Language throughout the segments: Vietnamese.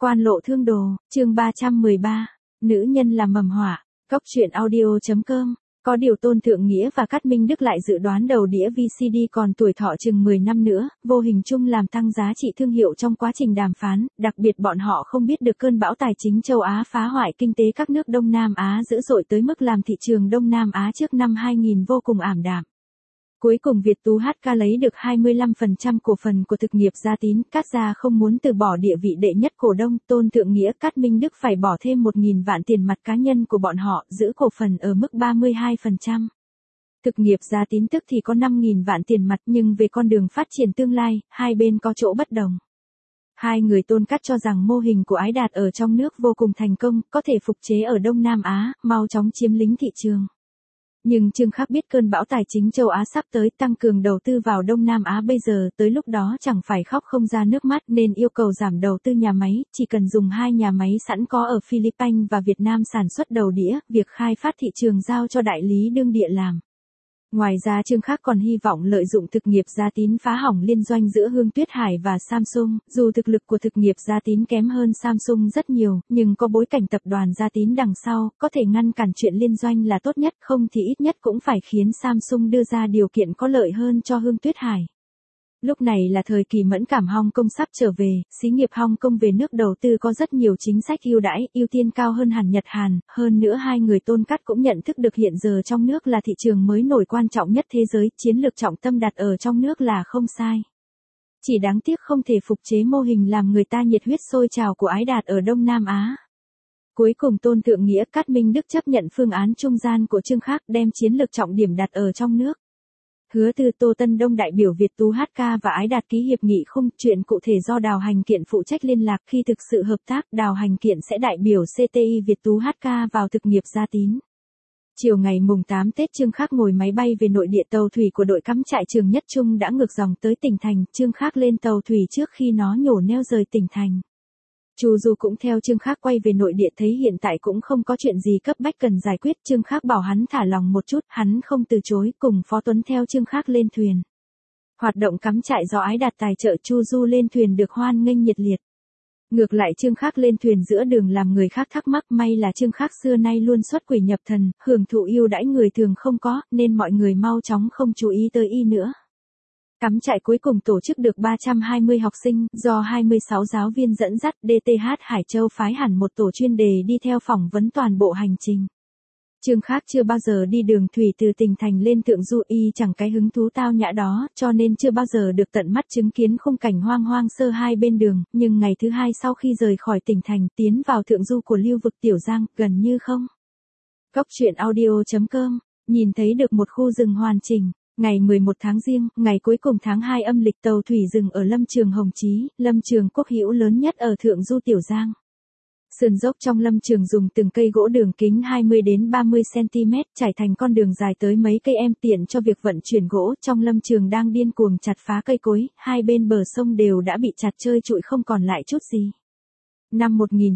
Quan lộ thương đồ, chương 313, nữ nhân là mầm họa, Cóc truyện audio.com. Có điều Tôn Thượng Nghĩa và Cát Minh Đức lại dự đoán đầu đĩa VCD còn tuổi thọ chừng 10 năm nữa, vô hình chung làm tăng giá trị thương hiệu trong quá trình đàm phán, đặc biệt bọn họ không biết được cơn bão tài chính châu Á phá hoại kinh tế các nước Đông Nam Á dữ dội tới mức làm thị trường Đông Nam Á trước năm 2000 vô cùng ảm đạm. Cuối cùng Việt Tú HK lấy được 25% cổ phần của thực nghiệp Gia Tín, Cát gia không muốn từ bỏ địa vị đệ nhất cổ đông, Tôn Thượng Nghĩa Cát Minh Đức phải bỏ thêm 1.000 vạn tiền mặt cá nhân của bọn họ, giữ cổ phần ở mức 32%. Thực nghiệp Gia Tín tức thì có 5.000 vạn tiền mặt nhưng về con đường phát triển tương lai, hai bên có chỗ bất đồng. Hai người Tôn Cát cho rằng mô hình của Ái Đạt ở trong nước vô cùng thành công, có thể phục chế ở Đông Nam Á, mau chóng chiếm lĩnh thị trường. Nhưng Trương Khắc biết cơn bão tài chính châu Á sắp tới, tăng cường đầu tư vào Đông Nam Á bây giờ, tới lúc đó chẳng phải khóc không ra nước mắt nên yêu cầu giảm đầu tư nhà máy, chỉ cần dùng 2 nhà máy sẵn có ở Philippines và Việt Nam sản xuất đầu đĩa, việc khai phát thị trường giao cho đại lý đương địa làm. Ngoài ra Trương Khắc còn hy vọng lợi dụng thực nghiệp Gia Tín phá hỏng liên doanh giữa Hương Tuyết Hải và Samsung, dù thực lực của thực nghiệp Gia Tín kém hơn Samsung rất nhiều, nhưng có bối cảnh tập đoàn Gia Tín đằng sau, có thể ngăn cản chuyện liên doanh là tốt nhất, không thì ít nhất cũng phải khiến Samsung đưa ra điều kiện có lợi hơn cho Hương Tuyết Hải. Lúc này là thời kỳ mẫn cảm Hong Kong sắp trở về, xí nghiệp Hong Kong về nước đầu tư có rất nhiều chính sách ưu đãi, ưu tiên cao hơn hẳn Nhật Hàn, hơn nữa hai người Tôn Cát cũng nhận thức được hiện giờ trong nước là thị trường mới nổi quan trọng nhất thế giới, chiến lược trọng tâm đặt ở trong nước là không sai. Chỉ đáng tiếc không thể phục chế mô hình làm người ta nhiệt huyết sôi trào của Ái Đạt ở Đông Nam Á. Cuối cùng Tôn Thượng Nghĩa Cát Minh Đức chấp nhận phương án trung gian của Trương Khắc, đem chiến lược trọng điểm đặt ở trong nước. Hứa Từ Tô Tân Đông đại biểu Việt Tú HK và Ái Đạt ký hiệp nghị khung, chuyện cụ thể do Đào Hành Kiện phụ trách liên lạc, khi thực sự hợp tác, Đào Hành Kiện sẽ đại biểu CTI Việt Tú HK vào thực nghiệp Gia Tín. Chiều ngày mùng 8 Tết Trương Khắc ngồi máy bay về nội địa, tàu thủy của đội cắm trại Trường Nhất Trung đã ngược dòng tới tỉnh thành, Trương Khắc lên tàu thủy trước khi nó nhổ neo rời tỉnh thành. Chu Du cũng theo Trương Khắc quay về nội địa, thấy hiện tại cũng không có chuyện gì cấp bách cần giải quyết, Trương Khắc bảo hắn thả lòng một chút, hắn không từ chối, cùng Phó Tuấn theo Trương Khắc lên thuyền. Hoạt động cắm trại do Ái Đạt tài trợ, Chu Du lên thuyền được hoan nghênh nhiệt liệt. Ngược lại Trương Khắc lên thuyền giữa đường làm người khác thắc mắc, may là Trương Khắc xưa nay luôn xuất quỷ nhập thần, hưởng thụ ưu đãi người thường không có, nên mọi người mau chóng không chú ý tới y nữa. Cắm trại cuối cùng tổ chức được 320 học sinh, do 26 giáo viên dẫn dắt, DTH Hải Châu phái hẳn một tổ chuyên đề đi theo phỏng vấn toàn bộ hành trình. Trương Khắc chưa bao giờ đi đường thủy từ tỉnh thành lên Thượng Du, y chẳng cái hứng thú tao nhã đó, cho nên chưa bao giờ được tận mắt chứng kiến khung cảnh hoang hoang sơ hai bên đường, nhưng ngày thứ hai sau khi rời khỏi tỉnh thành, tiến vào Thượng Du của lưu vực Tiểu Giang, gần như không. Cóc truyện audio.com, nhìn thấy được một khu rừng hoàn chỉnh. Ngày 11 tháng Giêng, ngày cuối cùng tháng 2 âm lịch, tàu thủy dừng ở lâm trường Hồng Chí, lâm trường quốc hữu lớn nhất ở Thượng Du Tiểu Giang. Sườn dốc trong lâm trường dùng từng cây gỗ đường kính 20 đến 30 cm trải thành con đường dài tới mấy cây em, tiện cho việc vận chuyển gỗ. Trong lâm trường đang điên cuồng chặt phá cây cối, hai bên bờ sông đều đã bị chặt trơi trụi không còn lại chút gì. Năm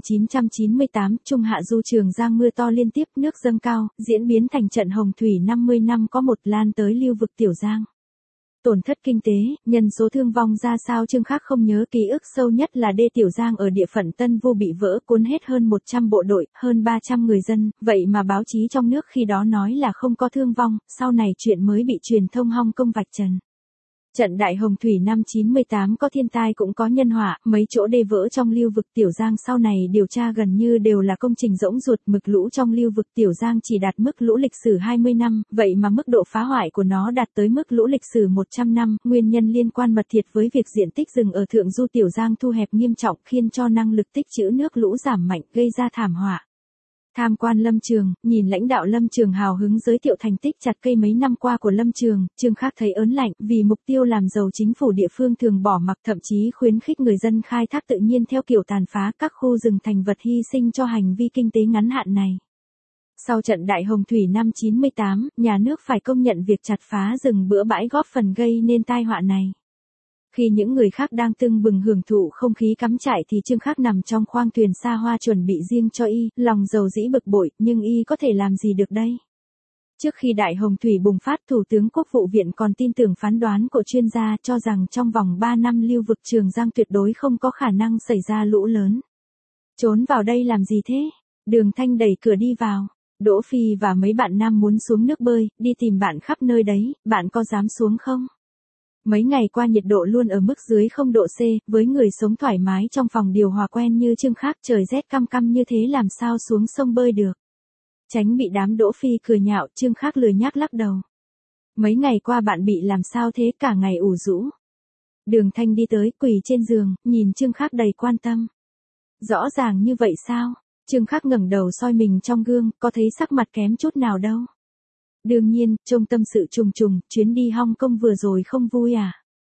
1998, Trung Hạ Du Trường Giang mưa to liên tiếp, nước dâng cao, diễn biến thành trận hồng thủy 50 năm có một, lan tới lưu vực Tiểu Giang. Tổn thất kinh tế, nhân số thương vong ra sao Trương Khắc không nhớ, ký ức sâu nhất là đê Tiểu Giang ở địa phận Tân Vu bị vỡ, cuốn hết hơn 100 bộ đội, hơn 300 người dân, vậy mà báo chí trong nước khi đó nói là không có thương vong, sau này chuyện mới bị truyền thông Hong Kong vạch trần. Trận đại hồng thủy năm 98 có thiên tai cũng có nhân họa, mấy chỗ đê vỡ trong lưu vực Tiểu Giang sau này điều tra gần như đều là công trình rỗng ruột, mực lũ trong lưu vực Tiểu Giang chỉ đạt mức lũ lịch sử 20 năm, vậy mà mức độ phá hoại của nó đạt tới mức lũ lịch sử 100 năm, nguyên nhân liên quan mật thiết với việc diện tích rừng ở Thượng Du Tiểu Giang thu hẹp nghiêm trọng, khiến cho năng lực tích trữ nước lũ giảm mạnh, gây ra thảm họa. Tham quan lâm trường, nhìn lãnh đạo lâm trường hào hứng giới thiệu thành tích chặt cây mấy năm qua của lâm trường, Trương Khắc thấy ớn lạnh, vì mục tiêu làm giàu chính phủ địa phương thường bỏ mặc, thậm chí khuyến khích người dân khai thác tự nhiên theo kiểu tàn phá các khu rừng thành vật hy sinh cho hành vi kinh tế ngắn hạn này. Sau trận đại hồng thủy năm 98, nhà nước phải công nhận việc chặt phá rừng bừa bãi góp phần gây nên tai họa này. Khi những người khác đang tưng bừng hưởng thụ không khí cắm trại thì Trương Khắc nằm trong khoang thuyền xa hoa chuẩn bị riêng cho y, lòng dầu dĩ bực bội, nhưng y có thể làm gì được đây? Trước khi đại hồng thủy bùng phát, Thủ tướng Quốc vụ viện còn tin tưởng phán đoán của chuyên gia, cho rằng trong vòng 3 năm lưu vực Trường Giang tuyệt đối không có khả năng xảy ra lũ lớn. Trốn vào đây làm gì thế? Đường Thanh đẩy cửa đi vào. Đỗ Phi và mấy bạn nam muốn xuống nước bơi, đi tìm bạn khắp nơi đấy, bạn có dám xuống không? Mấy ngày qua nhiệt độ luôn ở mức dưới 0 độ C, với người sống thoải mái trong phòng điều hòa quen như Trương Khác, trời rét căm căm như thế làm sao xuống sông bơi được. Tránh bị đám Đỗ Phi cười nhạo, Trương Khác lười nhác lắc đầu. Mấy ngày qua bạn bị làm sao thế, cả ngày ủ rũ. Đường Thanh đi tới, quỳ trên giường, nhìn Trương Khác đầy quan tâm. Rõ ràng như vậy sao? Trương Khác ngẩng đầu soi mình trong gương, có thấy sắc mặt kém chút nào đâu. Đương nhiên, trông tâm sự trùng trùng, chuyến đi Hong Kong vừa rồi không vui à?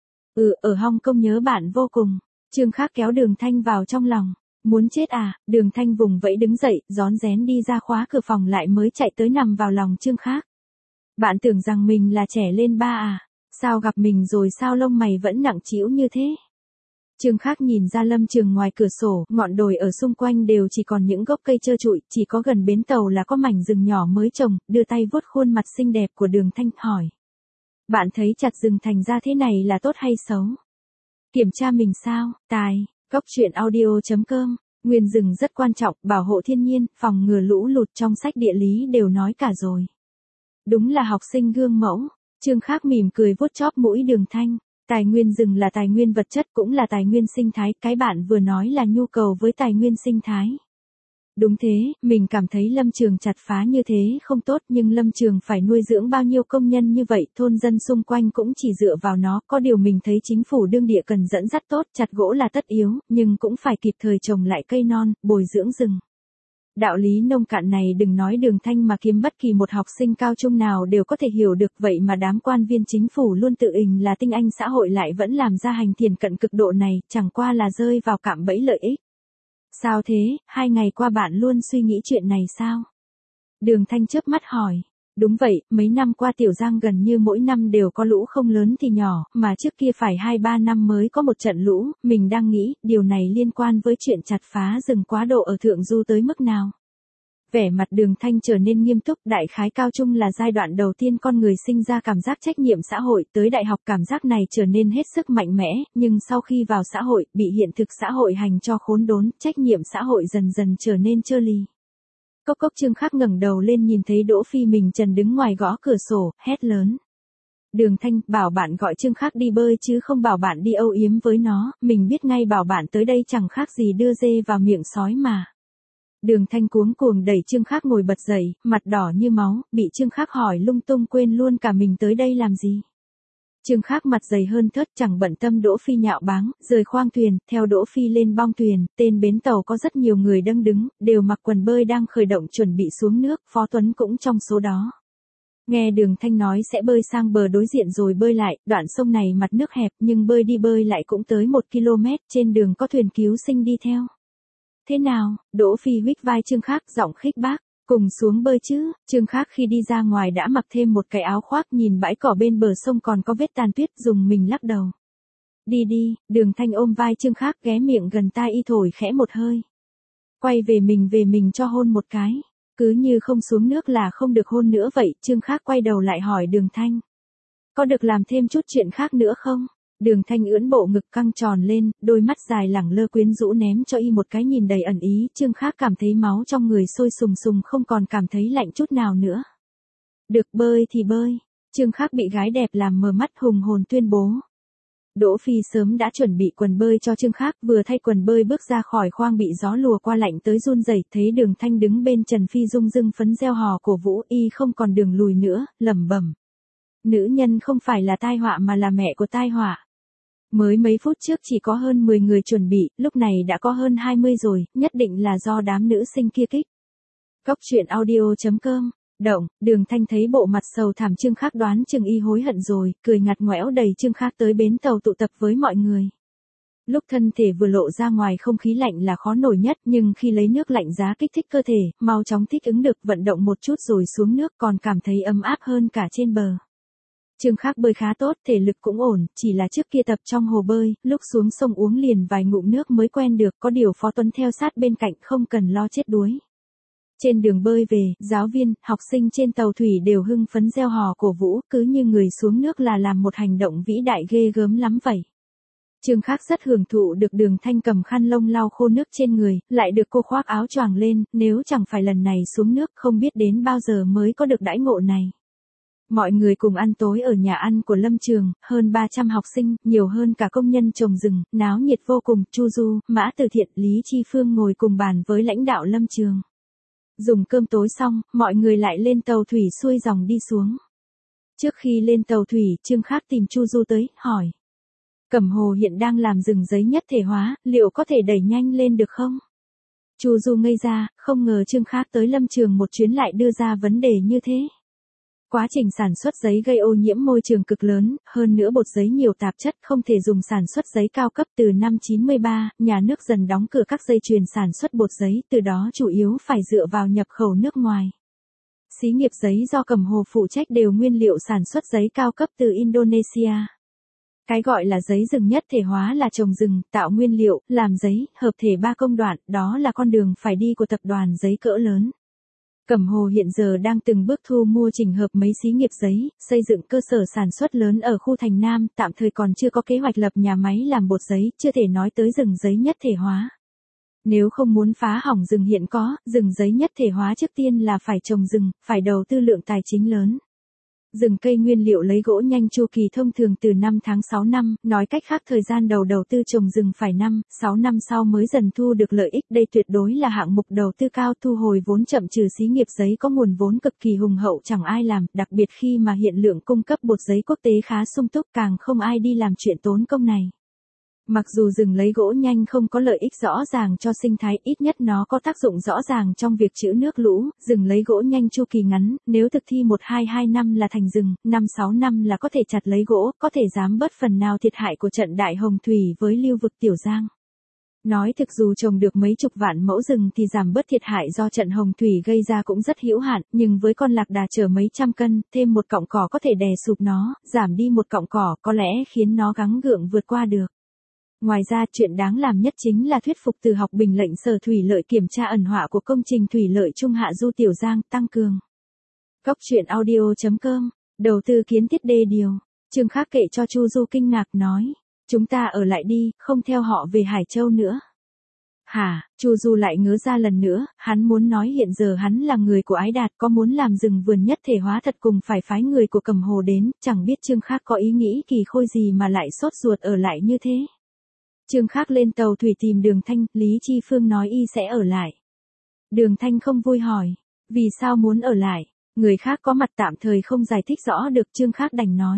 Ở Hong Kong nhớ bạn vô cùng. Trương Khác kéo Đường Thanh vào trong lòng. Muốn chết à? Đường Thanh vùng vẫy đứng dậy, rón rén đi ra khóa cửa phòng lại mới chạy tới nằm vào lòng Trương Khác. Bạn tưởng rằng mình là trẻ lên ba à? Sao gặp mình rồi sao lông mày vẫn nặng trĩu như thế? Trương Khác nhìn ra lâm trường ngoài cửa sổ, ngọn đồi ở xung quanh đều chỉ còn những gốc cây trơ trụi, chỉ có gần bến tàu là có mảnh rừng nhỏ mới trồng, đưa tay vuốt khuôn mặt xinh đẹp của Đường Thanh, hỏi. Bạn thấy chặt rừng thành ra thế này là tốt hay xấu? Kiểm tra mình sao? Tài, Cóc truyện audio.com, nguyên rừng rất quan trọng, bảo hộ thiên nhiên, phòng ngừa lũ lụt, trong sách địa lý đều nói cả rồi. Đúng là học sinh gương mẫu. Trương Khác mỉm cười vuốt chóp mũi Đường Thanh. Tài nguyên rừng là tài nguyên vật chất cũng là tài nguyên sinh thái, cái bạn vừa nói là nhu cầu với tài nguyên sinh thái. Đúng thế, mình cảm thấy lâm trường chặt phá như thế không tốt, nhưng lâm trường phải nuôi dưỡng bao nhiêu công nhân như vậy, thôn dân xung quanh cũng chỉ dựa vào nó, có điều mình thấy chính phủ đương địa cần dẫn dắt tốt, chặt gỗ là tất yếu, nhưng cũng phải kịp thời trồng lại cây non, bồi dưỡng rừng. Đạo lý nông cạn này đừng nói Đường Thanh mà kiếm bất kỳ một học sinh cao trung nào đều có thể hiểu được, vậy mà đám quan viên chính phủ luôn tự ình là tinh anh xã hội lại vẫn làm ra hành thiền cận cực độ này, chẳng qua là rơi vào cạm bẫy lợi ích. Sao thế, 2 ngày qua bạn luôn suy nghĩ chuyện này sao? Đường Thanh chớp mắt hỏi. Đúng vậy, mấy năm qua Tiểu Giang gần như mỗi năm đều có lũ không lớn thì nhỏ, mà trước kia phải 2-3 năm mới có một trận lũ, mình đang nghĩ, điều này liên quan với chuyện chặt phá rừng quá độ ở Thượng Du tới mức nào. Vẻ mặt Đường Thanh trở nên nghiêm túc, đại khái cao trung là giai đoạn đầu tiên con người sinh ra cảm giác trách nhiệm xã hội, tới đại học cảm giác này trở nên hết sức mạnh mẽ, nhưng sau khi vào xã hội, bị hiện thực xã hội hành cho khốn đốn, trách nhiệm xã hội dần dần trở nên trơ ly. Cốc cốc. Trương Khác ngẩng đầu lên nhìn thấy Đỗ Phi mình trần đứng ngoài gõ cửa sổ, hét lớn. Đường Thanh, bảo bạn gọi Trương Khác đi bơi chứ không bảo bạn đi âu yếm với nó, mình biết ngay bảo bạn tới đây chẳng khác gì đưa dê vào miệng sói mà. Đường Thanh cuống cuồng đẩy Trương Khác ngồi bật dậy, mặt đỏ như máu, bị Trương Khác hỏi lung tung quên luôn cả mình tới đây làm gì. Trương Khác mặt dày hơn thớt, chẳng bận tâm Đỗ Phi nhạo báng, rời khoang thuyền, theo Đỗ Phi lên bong thuyền, tên bến tàu có rất nhiều người đang đứng, đều mặc quần bơi đang khởi động chuẩn bị xuống nước, Phó Tuấn cũng trong số đó. Nghe Đường Thanh nói sẽ bơi sang bờ đối diện rồi bơi lại, đoạn sông này mặt nước hẹp nhưng bơi đi bơi lại cũng tới 1 km, trên đường có thuyền cứu sinh đi theo. Thế nào? Đỗ Phi huých vai Trương Khác, giọng khích bác. Cùng xuống bơi chứ. Trương Khác khi đi ra ngoài đã mặc thêm một cái áo khoác, nhìn bãi cỏ bên bờ sông còn có vết tàn tuyết, dùng mình lắc đầu. Đi đi. Đường Thanh ôm vai Trương Khác, ghé miệng gần tai y thổi khẽ một hơi. Quay về mình cho hôn một cái. Cứ như không xuống nước là không được hôn nữa vậy. Trương Khác quay đầu lại hỏi Đường Thanh. Có được làm thêm chút chuyện khác nữa không? Đường Thanh ưỡn bộ ngực căng tròn lên, đôi mắt dài lẳng lơ quyến rũ ném cho y một cái nhìn đầy ẩn ý, Trương Khác cảm thấy máu trong người sôi sùng sùng, không còn cảm thấy lạnh chút nào nữa. Được bơi thì bơi. Trương Khác bị gái đẹp làm mờ mắt, hùng hồn tuyên bố. Đỗ Phi sớm đã chuẩn bị quần bơi cho Trương Khác, vừa thay quần bơi bước ra khỏi khoang bị gió lùa qua lạnh tới run rẩy, thấy Đường Thanh đứng bên Trần Phi Dung dưng phấn reo hò cổ vũ, y không còn đường lùi nữa, lẩm bẩm. Nữ nhân không phải là tai họa mà là mẹ của tai họa. Mới mấy phút trước chỉ có hơn 10 người chuẩn bị, lúc này đã có hơn 20 rồi, nhất định là do đám nữ sinh kia kích. Cóc truyện audio.com, động, Đường Thanh thấy bộ mặt sầu thảm Trương Khác đoán chừng y hối hận rồi, cười ngặt ngoẽo đẩy Trương Khác tới bến tàu tụ tập với mọi người. Lúc thân thể vừa lộ ra ngoài không khí lạnh là khó nổi nhất, nhưng khi lấy nước lạnh giá kích thích cơ thể, mau chóng thích ứng được, vận động một chút rồi xuống nước còn cảm thấy ấm áp hơn cả trên bờ. Trương Khác bơi khá tốt, thể lực cũng ổn, chỉ là trước kia tập trong hồ bơi, lúc xuống sông uống liền vài ngụm nước mới quen được, có điều Phó Tuấn theo sát bên cạnh không cần lo chết đuối. Trên đường bơi về, giáo viên, học sinh trên tàu thủy đều hưng phấn reo hò cổ vũ, cứ như người xuống nước là làm một hành động vĩ đại ghê gớm lắm vậy. Trương Khắc rất hưởng thụ được Đường Thanh cầm khăn lông lau khô nước trên người, lại được cô khoác áo choàng lên, nếu chẳng phải lần này xuống nước không biết đến bao giờ mới có được đãi ngộ này. Mọi người cùng ăn tối ở nhà ăn của Lâm Trường, hơn 300 học sinh, nhiều hơn cả công nhân trồng rừng, náo nhiệt vô cùng. Chu Du, Mã Từ Thiện, Lý Chi Phương ngồi cùng bàn với lãnh đạo Lâm Trường. Dùng cơm tối xong, mọi người lại lên tàu thủy xuôi dòng đi xuống. Trước khi lên tàu thủy, Trương Khắc tìm Chu Du tới, hỏi. Cẩm Hồ hiện đang làm rừng giấy nhất thể hóa, liệu có thể đẩy nhanh lên được không? Chu Du ngây ra, không ngờ Trương Khắc tới Lâm Trường một chuyến lại đưa ra vấn đề như thế. Quá trình sản xuất giấy gây ô nhiễm môi trường cực lớn, hơn nữa bột giấy nhiều tạp chất không thể dùng sản xuất giấy cao cấp. Từ năm 93, nhà nước dần đóng cửa các dây chuyền sản xuất bột giấy, từ đó chủ yếu phải dựa vào nhập khẩu nước ngoài. Xí nghiệp giấy do Cẩm Hồ phụ trách đều nguyên liệu sản xuất giấy cao cấp từ Indonesia. Cái gọi là giấy rừng nhất thể hóa là trồng rừng, tạo nguyên liệu, làm giấy, hợp thể 3 công đoạn, đó là con đường phải đi của tập đoàn giấy cỡ lớn. Cẩm Hồ hiện giờ đang từng bước thu mua chỉnh hợp mấy xí nghiệp giấy, xây dựng cơ sở sản xuất lớn ở khu Thành Nam, tạm thời còn chưa có kế hoạch lập nhà máy làm bột giấy, chưa thể nói tới rừng giấy nhất thể hóa. Nếu không muốn phá hỏng rừng hiện có, rừng giấy nhất thể hóa trước tiên là phải trồng rừng, phải đầu tư lượng tài chính lớn. Rừng cây nguyên liệu lấy gỗ nhanh chu kỳ thông thường từ 5 tháng 6 năm, nói cách khác thời gian đầu tư trồng rừng phải 5, 6 năm sau mới dần thu được lợi ích. Đây tuyệt đối là hạng mục đầu tư cao, thu hồi vốn chậm, trừ xí nghiệp giấy có nguồn vốn cực kỳ hùng hậu chẳng ai làm, đặc biệt khi mà hiện lượng cung cấp bột giấy quốc tế khá sung túc, càng không ai đi làm chuyện tốn công này. Mặc dù rừng lấy gỗ nhanh không có lợi ích rõ ràng cho sinh thái, ít nhất nó có tác dụng rõ ràng trong việc trữ nước lũ. Rừng lấy gỗ nhanh chu kỳ ngắn, nếu thực thi 1-2 năm là thành rừng, 5-6 năm là có thể chặt lấy gỗ, có thể giảm bớt phần nào thiệt hại của trận đại hồng thủy với lưu vực Tiểu Giang. Nói thực dù trồng được mấy chục vạn mẫu rừng thì giảm bớt thiệt hại do trận hồng thủy gây ra cũng rất hữu hạn, nhưng với con lạc đà chở mấy trăm cân, thêm một cọng cỏ có thể đè sụp nó, giảm đi một cọng cỏ có lẽ khiến nó gắng gượng vượt qua được. Ngoài ra, chuyện đáng làm nhất chính là thuyết phục Từ Học Bình lệnh Sở Thủy Lợi kiểm tra ẩn họa của công trình thủy lợi Trung Hạ Du Tiểu Giang, tăng cường. Góc truyện audio.com, đầu tư kiến thiết đê điều. Trương Khắc kể cho Chu Du kinh ngạc nói, chúng ta ở lại đi, không theo họ về Hải Châu nữa. Hả? Chu Du lại ngớ ra lần nữa, hắn muốn nói hiện giờ hắn là người của Ái Đạt, có muốn làm rừng vườn nhất thể hóa thật cùng phải phái người của Cẩm Hồ đến, chẳng biết Trương Khắc có ý nghĩ kỳ khôi gì mà lại sốt ruột ở lại như thế. Trương Khắc lên tàu thủy tìm Đường Thanh, Lý Chi Phương nói y sẽ ở lại. Đường Thanh không vui hỏi, vì sao muốn ở lại? Người khác có mặt tạm thời không giải thích rõ được, Trương Khắc đành nói.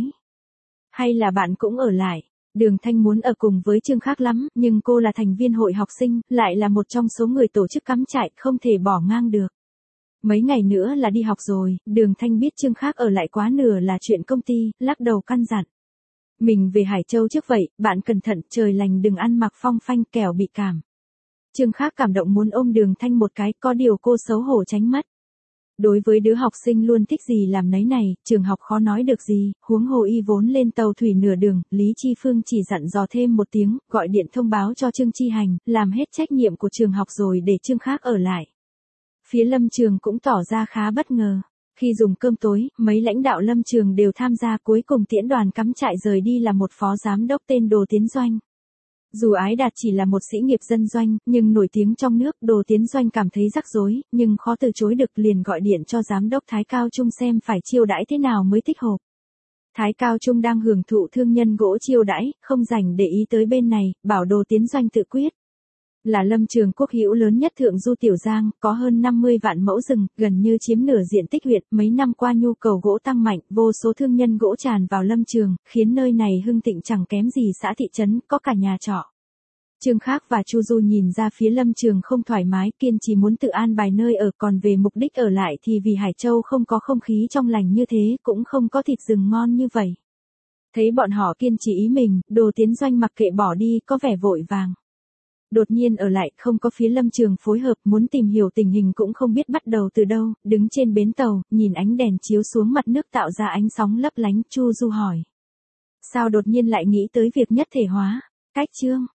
Hay là bạn cũng ở lại? Đường Thanh muốn ở cùng với Trương Khắc lắm, nhưng cô là thành viên hội học sinh, lại là một trong số người tổ chức cắm trại, không thể bỏ ngang được. Mấy ngày nữa là đi học rồi, Đường Thanh biết Trương Khắc ở lại quá nửa là chuyện công ty, lắc đầu căn dặn. Mình về Hải Châu trước vậy, bạn cẩn thận, trời lành đừng ăn mặc phong phanh kẻo bị cảm. Trương Khắc cảm động muốn ôm Đường Thanh một cái, có điều cô xấu hổ tránh mất. Đối với đứa học sinh luôn thích gì làm nấy này, trường học khó nói được gì, huống hồ y vốn lên tàu thủy nửa đường, Lý Chi Phương chỉ dặn dò thêm một tiếng, gọi điện thông báo cho Trương Chi Hành, làm hết trách nhiệm của trường học rồi để Trương Khắc ở lại. Phía Lâm Trường cũng tỏ ra khá bất ngờ. Khi dùng cơm tối, mấy lãnh đạo Lâm Trường đều tham gia, cuối cùng tiễn đoàn cắm trại rời đi là một phó giám đốc tên Đồ Tiến Doanh. Dù Ái Đạt chỉ là một sĩ nghiệp dân doanh, nhưng nổi tiếng trong nước, Đồ Tiến Doanh cảm thấy rắc rối, nhưng khó từ chối được, liền gọi điện cho giám đốc Thái Cao Trung xem phải chiêu đãi thế nào mới thích hợp. Thái Cao Trung đang hưởng thụ thương nhân gỗ chiêu đãi, không dành để ý tới bên này, bảo Đồ Tiến Doanh tự quyết. Là lâm trường quốc hữu lớn nhất Thượng Du Tiểu Giang, có hơn 50 vạn mẫu rừng, gần như chiếm nửa diện tích huyện, mấy năm qua nhu cầu gỗ tăng mạnh, vô số thương nhân gỗ tràn vào lâm trường, khiến nơi này hưng thịnh chẳng kém gì xã thị trấn, có cả nhà trọ. Trương Khắc và Chu Du nhìn ra phía lâm trường không thoải mái, kiên trì muốn tự an bài nơi ở, còn về mục đích ở lại thì vì Hải Châu không có không khí trong lành như thế, cũng không có thịt rừng ngon như vậy. Thấy bọn họ kiên trì ý mình, Đồ Tiến Doanh mặc kệ bỏ đi, có vẻ vội vàng. Đột nhiên ở lại, không có phía lâm trường phối hợp, muốn tìm hiểu tình hình cũng không biết bắt đầu từ đâu, đứng trên bến tàu, nhìn ánh đèn chiếu xuống mặt nước tạo ra ánh sóng lấp lánh, Chu Du hỏi. Sao đột nhiên lại nghĩ tới việc nhất thể hóa? Cách chương